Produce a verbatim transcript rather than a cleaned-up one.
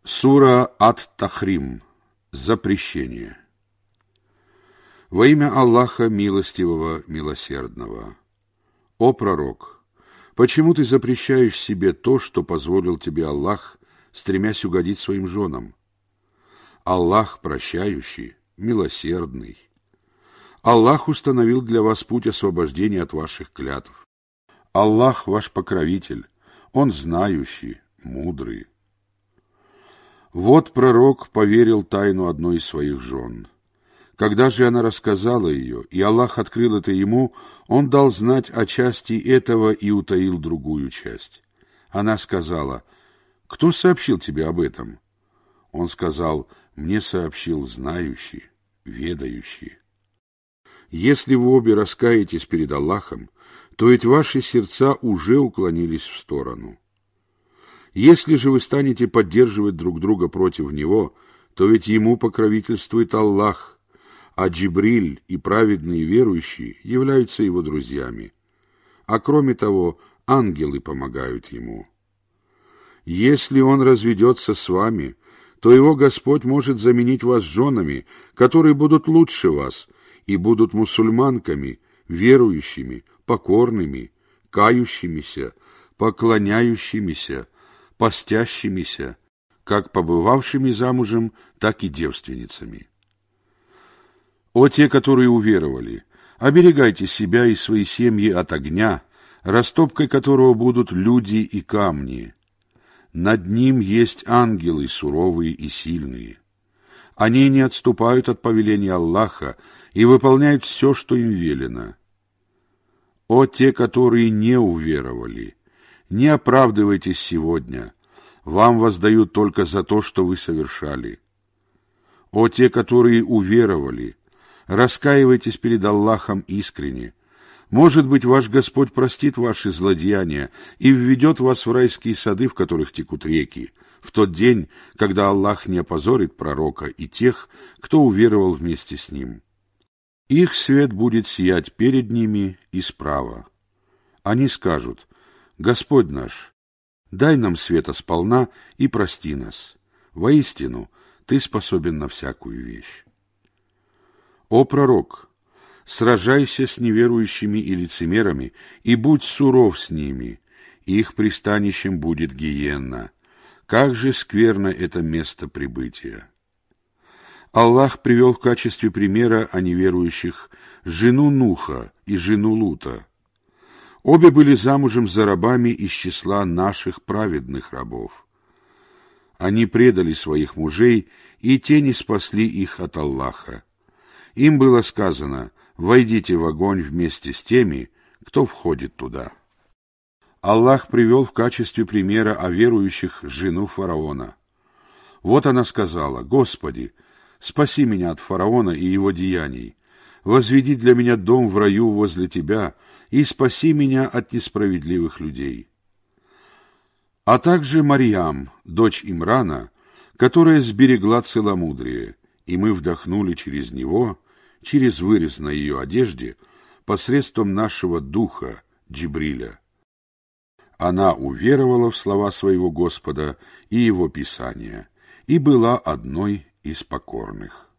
Сура Ат-Тахрим. Запрещение. Во имя Аллаха Милостивого, Милосердного. О пророк! Почему ты запрещаешь себе то, что позволил тебе Аллах, стремясь угодить своим женам? Аллах прощающий, милосердный. Аллах установил для вас путь освобождения от ваших клятв. Аллах ваш покровитель, Он знающий, мудрый. Вот пророк поверил тайну одной из своих жен. Когда же она рассказала ее, и Аллах открыл это ему, он дал знать о части этого и утаил другую часть. Она сказала: «Кто сообщил тебе об этом?» Он сказал: «Мне сообщил знающий, ведающий». Если вы обе раскаетесь перед Аллахом, то ведь ваши сердца уже уклонились в сторону. Если же вы станете поддерживать друг друга против него, то ведь ему покровительствует Аллах, а Джибриль и праведные верующие являются его друзьями. А кроме того, ангелы помогают ему. Если он разведется с вами, то его Господь может заменить вас женами, которые будут лучше вас и будут мусульманками, верующими, покорными, кающимися, поклоняющимися, постящимися, как побывавшими замужем, так и девственницами. О те, которые уверовали, оберегайте себя и свои семьи от огня, растопкой которого будут люди и камни. Над ним есть ангелы суровые и сильные. Они не отступают от повеления Аллаха и выполняют все, что им велено. О те, которые не уверовали, не оправдывайтесь сегодня, вам воздают только за то, что вы совершали. О те, которые уверовали, раскаивайтесь перед Аллахом искренне. Может быть, ваш Господь простит ваши злодеяния и введет вас в райские сады, в которых текут реки, в тот день, когда Аллах не опозорит пророка и тех, кто уверовал вместе с ним. Их свет будет сиять перед ними и справа. Они скажут: «Господь наш, дай нам света сполна и прости нас. Воистину, Ты способен на всякую вещь». О пророк! Сражайся с неверующими и лицемерами, и будь суров с ними, их пристанищем будет гиенна. Как же скверно это место прибытия! Аллах привел в качестве примера о неверующих жену Нуха и жену Лута. Обе были замужем за рабами из числа наших праведных рабов. Они предали своих мужей, и те не спасли их от Аллаха. Им было сказано: «Войдите в огонь вместе с теми, кто входит туда». Аллах привел в качестве примера о верующих жену фараона. Вот она сказала: «Господи, спаси меня от фараона и его деяний, возведи для меня дом в раю возле Тебя и спаси меня от несправедливых людей». А также Марьям, дочь Имрана, которая сберегла целомудрие, и мы вдохнули через него, через вырез на ее одежде, посредством нашего духа Джибриля. Она уверовала в слова своего Господа и его Писания, и была одной из покорных.